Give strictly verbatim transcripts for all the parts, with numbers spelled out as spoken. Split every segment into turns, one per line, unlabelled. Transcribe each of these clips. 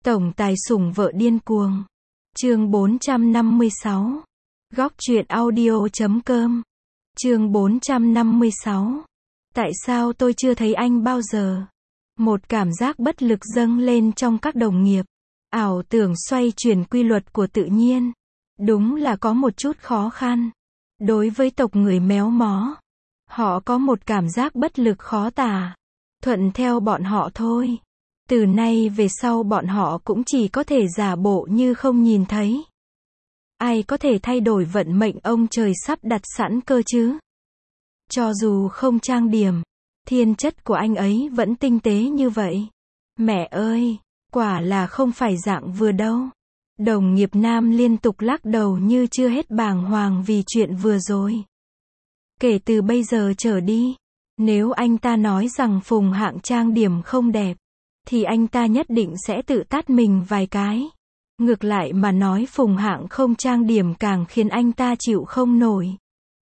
Tổng tài sủng vợ điên cuồng. Chương bốn trăm năm mươi sáu. Góc truyện audio chấm com. Chương bốn trăm năm mươi sáu. Tại sao tôi chưa thấy anh bao giờ? Một cảm giác bất lực dâng lên trong các đồng nghiệp. Ảo tưởng xoay chuyển quy luật của tự nhiên. Đúng là có một chút khó khăn. Đối với tộc người méo mó, họ có một cảm giác bất lực khó tả. Thuận theo bọn họ thôi. Từ nay về sau bọn họ cũng chỉ có thể giả bộ như không nhìn thấy. Ai có thể thay đổi vận mệnh ông trời sắp đặt sẵn cơ chứ? Cho dù không trang điểm, thiên chất của anh ấy vẫn tinh tế như vậy. Mẹ ơi, quả là không phải dạng vừa đâu. Đồng nghiệp nam liên tục lắc đầu như chưa hết bàng hoàng vì chuyện vừa rồi. Kể từ bây giờ trở đi, nếu anh ta nói rằng Phùng Hạng trang điểm không đẹp, thì anh ta nhất định sẽ tự tát mình vài cái. Ngược lại mà nói Phùng Hạng không trang điểm càng khiến anh ta chịu không nổi.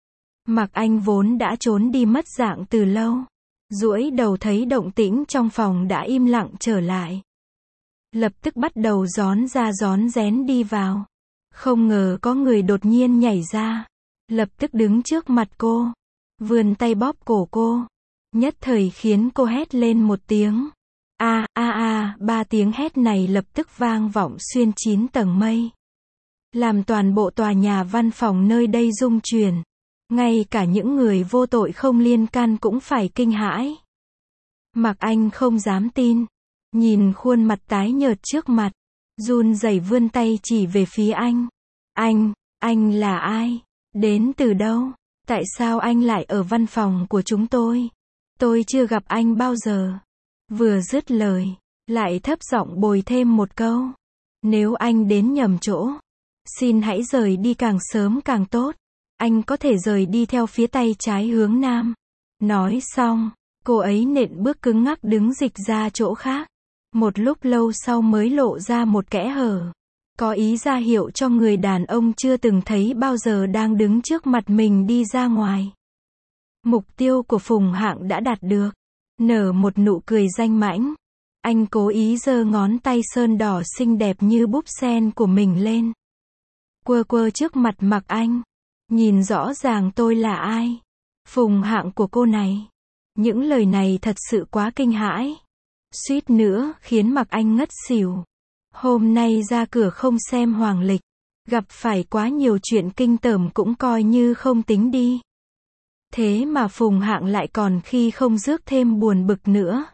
Mạc Anh vốn đã trốn đi mất dạng từ lâu. Duỗi đầu thấy động tĩnh trong phòng đã im lặng trở lại. Lập tức bắt đầu rón ra rón rén đi vào. Không ngờ có người đột nhiên nhảy ra. Lập tức đứng trước mặt cô. Vươn tay bóp cổ cô. Nhất thời khiến cô hét lên một tiếng. A a a, ba tiếng hét này lập tức vang vọng xuyên chín tầng mây. Làm toàn bộ tòa nhà văn phòng nơi đây rung chuyển. Ngay cả những người vô tội không liên can cũng phải kinh hãi. Mạc Anh không dám tin. Nhìn khuôn mặt tái nhợt trước mặt. Run rẩy vươn tay chỉ về phía anh. Anh, anh là ai? Đến từ đâu? Tại sao anh lại ở văn phòng của chúng tôi? Tôi chưa gặp anh bao giờ. Vừa dứt lời, lại thấp giọng bồi thêm một câu. Nếu anh đến nhầm chỗ, xin hãy rời đi càng sớm càng tốt. Anh có thể rời đi theo phía tay trái hướng nam. Nói xong, cô ấy nện bước cứng ngắc đứng dịch ra chỗ khác. Một lúc lâu sau mới lộ ra một kẽ hở. Có ý ra hiệu cho người đàn ông chưa từng thấy bao giờ đang đứng trước mặt mình đi ra ngoài. Mục tiêu của Phùng Hạng đã đạt được. Nở một nụ cười danh mãnh. Anh cố ý giơ ngón tay sơn đỏ xinh đẹp như búp sen của mình lên. Quơ quơ trước mặt Mạc Anh. Nhìn rõ ràng tôi là ai. Phùng Hạng của cô này. Những lời này thật sự quá kinh hãi. Suýt nữa khiến Mạc Anh ngất xỉu. Hôm nay ra cửa không xem hoàng lịch. Gặp phải quá nhiều chuyện kinh tởm cũng coi như không tính đi. Thế mà Phùng Hạng lại còn khi không rước thêm buồn bực nữa.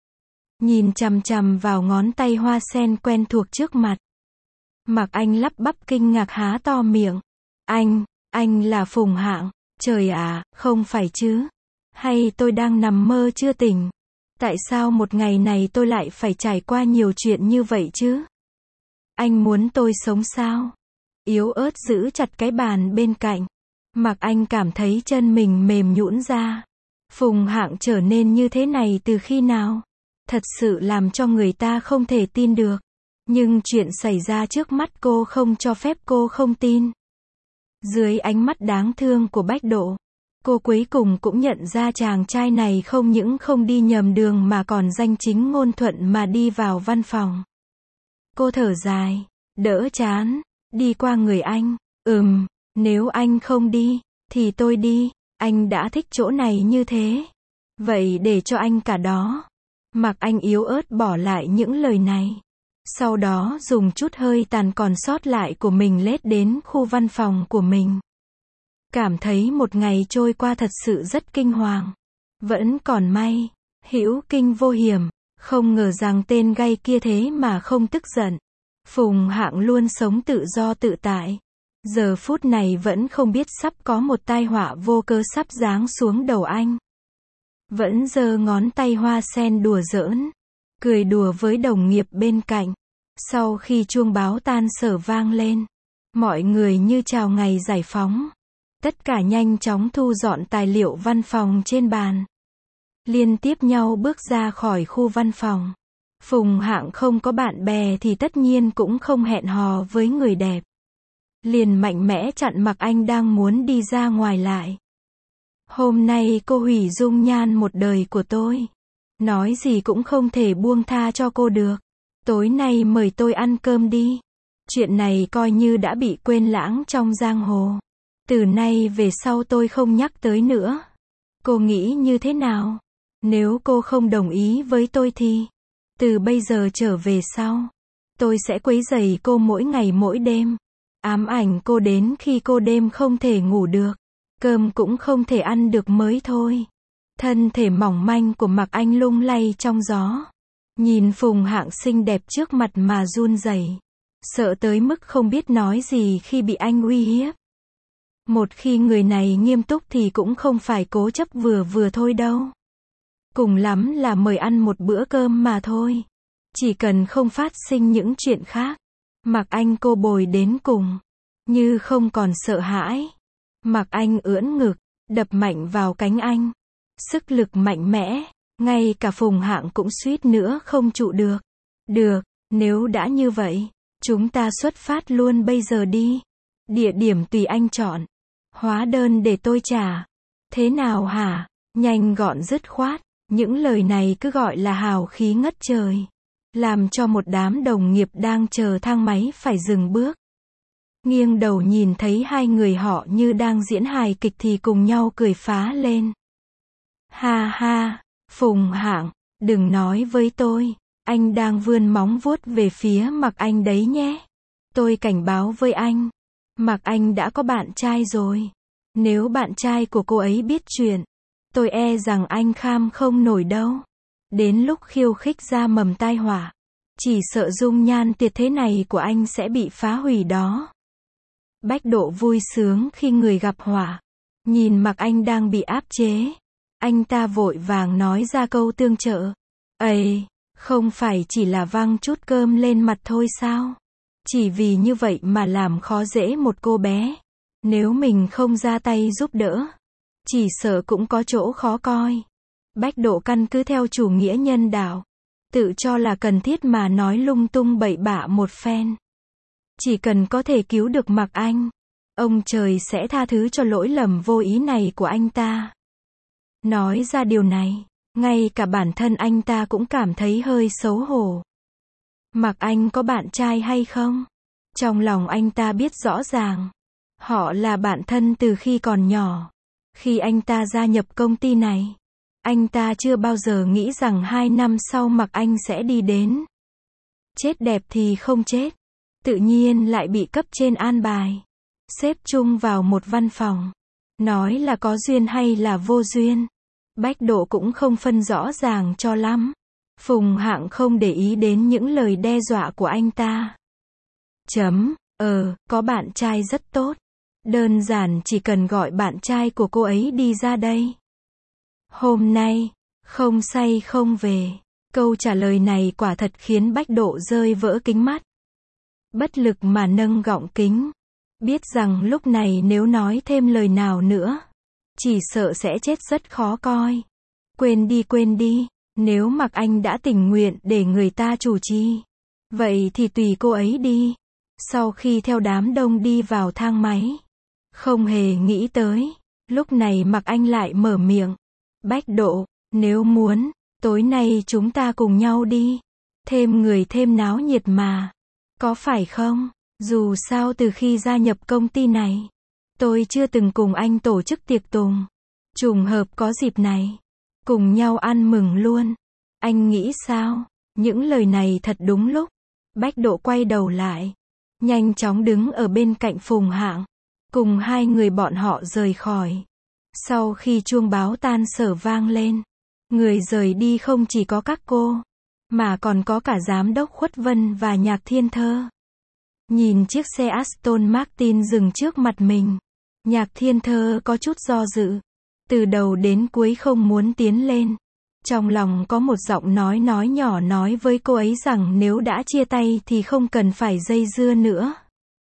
Nhìn chằm chằm vào ngón tay hoa sen quen thuộc trước mặt. Mạc Anh lắp bắp kinh ngạc há to miệng. Anh, anh là Phùng Hạng. Trời ạ, không phải chứ. Hay tôi đang nằm mơ chưa tỉnh. Tại sao một ngày này tôi lại phải trải qua nhiều chuyện như vậy chứ? Anh muốn tôi sống sao? Yếu ớt giữ chặt cái bàn bên cạnh. Mạc Anh cảm thấy chân mình mềm nhũn ra. Phùng Hạng trở nên như thế này từ khi nào? Thật sự làm cho người ta không thể tin được. Nhưng chuyện xảy ra trước mắt cô không cho phép cô không tin. Dưới ánh mắt đáng thương của Bách Độ, cô cuối cùng cũng nhận ra chàng trai này không những không đi nhầm đường mà còn danh chính ngôn thuận mà đi vào văn phòng. Cô thở dài, đỡ chán, đi qua người anh. Ừm, nếu anh không đi, thì tôi đi. Anh đã thích chỗ này như thế. Vậy để cho anh cả đó. Mạc Anh yếu ớt bỏ lại những lời này. Sau đó dùng chút hơi tàn còn sót lại của mình lết đến khu văn phòng của mình. Cảm thấy một ngày trôi qua thật sự rất kinh hoàng. Vẫn còn may, hữu kinh vô hiểm. Không ngờ rằng tên gay kia thế mà không tức giận. Phùng Hạng luôn sống tự do tự tại. Giờ phút này vẫn không biết sắp có một tai họa vô cớ sắp giáng xuống đầu anh. Vẫn giơ ngón tay hoa sen đùa giỡn. Cười đùa với đồng nghiệp bên cạnh. Sau khi chuông báo tan sở vang lên, mọi người như chào ngày giải phóng. Tất cả nhanh chóng thu dọn tài liệu văn phòng trên bàn. Liên tiếp nhau bước ra khỏi khu văn phòng. Phùng Hạng không có bạn bè thì tất nhiên cũng không hẹn hò với người đẹp. Liền mạnh mẽ chặn Mạc Anh đang muốn đi ra ngoài lại. Hôm nay cô hủy dung nhan một đời của tôi. Nói gì cũng không thể buông tha cho cô được. Tối nay mời tôi ăn cơm đi. Chuyện này coi như đã bị quên lãng trong giang hồ. Từ nay về sau tôi không nhắc tới nữa. Cô nghĩ như thế nào? Nếu cô không đồng ý với tôi thì, từ bây giờ trở về sau, tôi sẽ quấy rầy cô mỗi ngày mỗi đêm. Ám ảnh cô đến khi cô đêm không thể ngủ được. Cơm cũng không thể ăn được mới thôi. Thân thể mỏng manh của Mạc Anh lung lay trong gió. Nhìn Phùng Hạng xinh đẹp trước mặt mà run rẩy. Sợ tới mức không biết nói gì khi bị anh uy hiếp. Một khi người này nghiêm túc thì cũng không phải cố chấp vừa vừa thôi đâu. Cùng lắm là mời ăn một bữa cơm mà thôi. Chỉ cần không phát sinh những chuyện khác. Mạc Anh cô bồi đến cùng. Như không còn sợ hãi. Mạc Anh ưỡn ngực, đập mạnh vào cánh anh. Sức lực mạnh mẽ. Ngay cả Phùng Hạng cũng suýt nữa không trụ được. Được, nếu đã như vậy, chúng ta xuất phát luôn bây giờ đi. Địa điểm tùy anh chọn. Hóa đơn để tôi trả. Thế nào hả? Nhanh gọn dứt khoát. Những lời này cứ gọi là hào khí ngất trời. Làm cho một đám đồng nghiệp đang chờ thang máy phải dừng bước. Nghiêng đầu nhìn thấy hai người họ như đang diễn hài kịch thì cùng nhau cười phá lên. Ha ha, Phùng Hạng, đừng nói với tôi, anh đang vươn móng vuốt về phía Mạc Anh đấy nhé. Tôi cảnh báo với anh, Mạc Anh đã có bạn trai rồi. Nếu bạn trai của cô ấy biết chuyện, tôi e rằng anh kham không nổi đâu. Đến lúc khiêu khích ra mầm tai họa, chỉ sợ dung nhan tuyệt thế này của anh sẽ bị phá hủy đó. Bách Độ vui sướng khi người gặp họa. Nhìn Mạc Anh đang bị áp chế, anh ta vội vàng nói ra câu tương trợ. Ây, không phải chỉ là văng chút cơm lên mặt thôi sao? Chỉ vì như vậy mà làm khó dễ một cô bé. Nếu mình không ra tay giúp đỡ, chỉ sợ cũng có chỗ khó coi. Bách Độ căn cứ theo chủ nghĩa nhân đạo, tự cho là cần thiết mà nói lung tung bậy bạ một phen. Chỉ cần có thể cứu được Mạc Anh, ông trời sẽ tha thứ cho lỗi lầm vô ý này của anh ta. Nói ra điều này, ngay cả bản thân anh ta cũng cảm thấy hơi xấu hổ. Mạc Anh có bạn trai hay không? Trong lòng anh ta biết rõ ràng. Họ là bạn thân từ khi còn nhỏ. Khi anh ta gia nhập công ty này, anh ta chưa bao giờ nghĩ rằng hai năm sau Mạc Anh sẽ đi đến. Chết đẹp thì không chết. Tự nhiên lại bị cấp trên an bài. Xếp chung vào một văn phòng. Nói là có duyên hay là vô duyên. Bách Độ cũng không phân rõ ràng cho lắm. Phùng Hạng không để ý đến những lời đe dọa của anh ta. Chấm, ờ, có bạn trai rất tốt. Đơn giản chỉ cần gọi bạn trai của cô ấy đi ra đây. Hôm nay, không say không về. Câu trả lời này quả thật khiến Bách Độ rơi vỡ kính mắt. Bất lực mà nâng gọng kính. Biết rằng lúc này nếu nói thêm lời nào nữa, chỉ sợ sẽ chết rất khó coi. Quên đi quên đi, nếu Mạc Anh đã tình nguyện để người ta chủ trì, vậy thì tùy cô ấy đi. Sau khi theo đám đông đi vào thang máy, không hề nghĩ tới, lúc này Mạc Anh lại mở miệng. Bách Độ, nếu muốn, tối nay chúng ta cùng nhau đi. Thêm người thêm náo nhiệt mà. Có phải không? Dù sao từ khi gia nhập công ty này, tôi chưa từng cùng anh tổ chức tiệc tùng. Trùng hợp có dịp này, cùng nhau ăn mừng luôn. Anh nghĩ sao? Những lời này thật đúng lúc. Bách Độ quay đầu lại, nhanh chóng đứng ở bên cạnh Phùng Hạng, cùng hai người bọn họ rời khỏi. Sau khi chuông báo tan sở vang lên, người rời đi không chỉ có các cô, mà còn có cả giám đốc Khuất Vân và Nhạc Thiên Thơ. Nhìn chiếc xe Aston Martin dừng trước mặt mình, Nhạc Thiên Thơ có chút do dự. Từ đầu đến cuối không muốn tiến lên. Trong lòng có một giọng nói nói nhỏ nói với cô ấy rằng nếu đã chia tay thì không cần phải dây dưa nữa.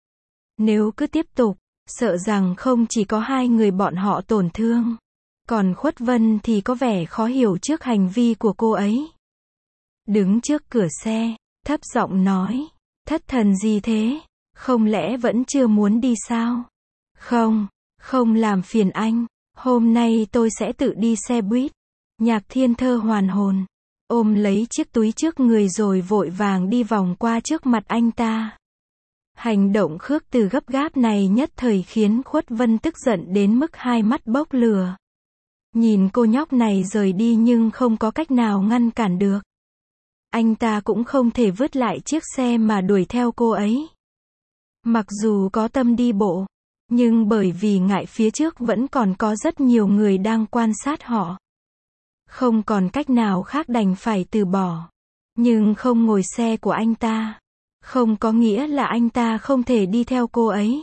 Nếu cứ tiếp tục, sợ rằng không chỉ có hai người bọn họ tổn thương. Còn Khuất Vân thì có vẻ khó hiểu trước hành vi của cô ấy. Đứng trước cửa xe, thấp giọng nói, thất thần gì thế? Không lẽ vẫn chưa muốn đi sao? Không, không làm phiền anh. Hôm nay tôi sẽ tự đi xe buýt. Nhạc Thiên Thơ hoàn hồn. ôm lấy chiếc túi trước người rồi vội vàng đi vòng qua trước mặt anh ta. Hành động khước từ gấp gáp này nhất thời khiến Khuất Vân tức giận đến mức hai mắt bốc lửa. Nhìn cô nhóc này rời đi nhưng không có cách nào ngăn cản được. Anh ta cũng không thể vứt lại chiếc xe mà đuổi theo cô ấy. Mặc dù có tâm đi bộ, nhưng bởi vì ngại phía trước vẫn còn có rất nhiều người đang quan sát họ. Không còn cách nào khác đành phải từ bỏ. Nhưng không ngồi xe của anh ta, không có nghĩa là anh ta không thể đi theo cô ấy.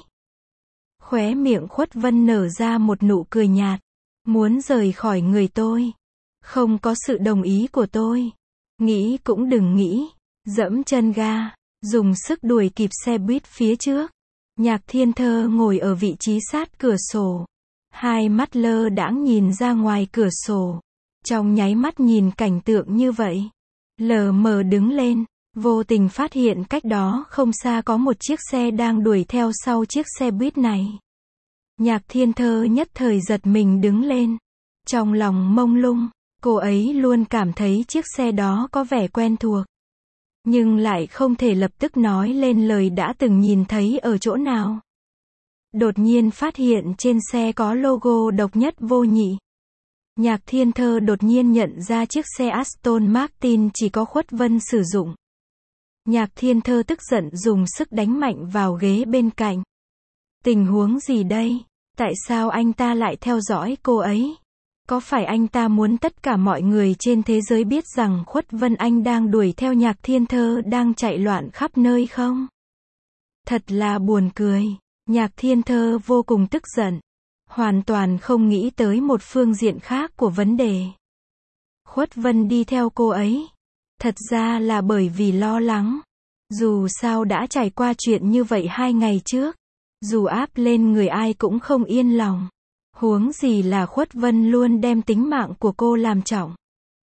Khóe miệng Khuất Vân nở ra một nụ cười nhạt. Muốn rời khỏi người tôi. Không có sự đồng ý của tôi. Nghĩ cũng đừng nghĩ. Dẫm chân ga, dùng sức đuổi kịp xe buýt phía trước. Nhạc Thiên Thơ ngồi ở vị trí sát cửa sổ. Hai mắt lơ đãng nhìn ra ngoài cửa sổ. Trong nháy mắt nhìn cảnh tượng như vậy, lờ mờ đứng lên, vô tình phát hiện cách đó không xa có một chiếc xe đang đuổi theo sau chiếc xe buýt này. Nhạc Thiên Thơ nhất thời giật mình đứng lên. Trong lòng mông lung, cô ấy luôn cảm thấy chiếc xe đó có vẻ quen thuộc. Nhưng lại không thể lập tức nói lên lời đã từng nhìn thấy ở chỗ nào. Đột nhiên phát hiện trên xe có logo độc nhất vô nhị. Nhạc Thiên Thơ đột nhiên nhận ra chiếc xe Aston Martin chỉ có Khuất Vân sử dụng. Nhạc Thiên Thơ tức giận dùng sức đánh mạnh vào ghế bên cạnh. Tình huống gì đây? Tại sao anh ta lại theo dõi cô ấy? Có phải anh ta muốn tất cả mọi người trên thế giới biết rằng Khuất Vân Anh đang đuổi theo Nhạc Thiên Thơ đang chạy loạn khắp nơi không? Thật là buồn cười. Nhạc Thiên Thơ vô cùng tức giận. Hoàn toàn không nghĩ tới một phương diện khác của vấn đề. Khuất Vân đi theo cô ấy. Thật ra là bởi vì lo lắng. Dù sao đã trải qua chuyện như vậy hai ngày trước. Dù áp lên người ai cũng không yên lòng. Huống gì là Khuất Vân luôn đem tính mạng của cô làm trọng.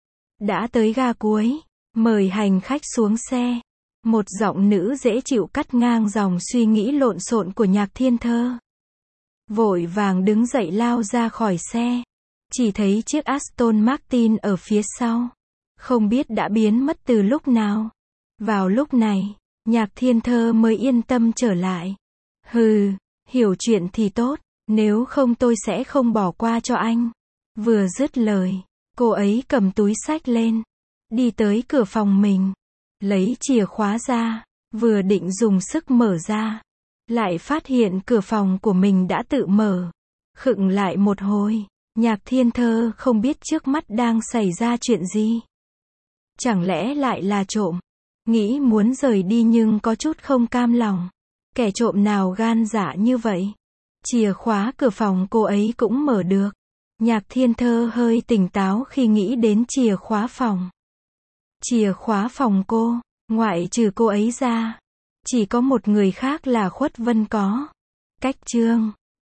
Đã tới ga cuối, mời hành khách xuống xe. Một giọng nữ dễ chịu cắt ngang dòng suy nghĩ lộn xộn của Nhạc Thiên Thơ. Vội vàng đứng dậy lao ra khỏi xe. Chỉ thấy chiếc Aston Martin ở phía sau. Không biết đã biến mất từ lúc nào. Vào lúc này, Nhạc Thiên Thơ mới yên tâm trở lại. Hừ, hiểu chuyện thì tốt. Nếu không tôi sẽ không bỏ qua cho anh. Vừa dứt lời, cô ấy cầm túi xách lên. Đi tới cửa phòng mình. Lấy chìa khóa ra. Vừa định dùng sức mở ra. Lại phát hiện cửa phòng của mình đã tự mở. Khựng lại một hồi. Nhạc Thiên Thơ không biết trước mắt đang xảy ra chuyện gì. Chẳng lẽ lại là trộm? Nghĩ muốn rời đi nhưng có chút không cam lòng. Kẻ trộm nào gan dạ như vậy? Chìa khóa cửa phòng cô ấy cũng mở được. Nhạc Thiên Thơ hơi tỉnh táo khi nghĩ đến chìa khóa phòng. Chìa khóa phòng cô, ngoại trừ cô ấy ra, chỉ có một người khác là Khuất Vân có. Cách chương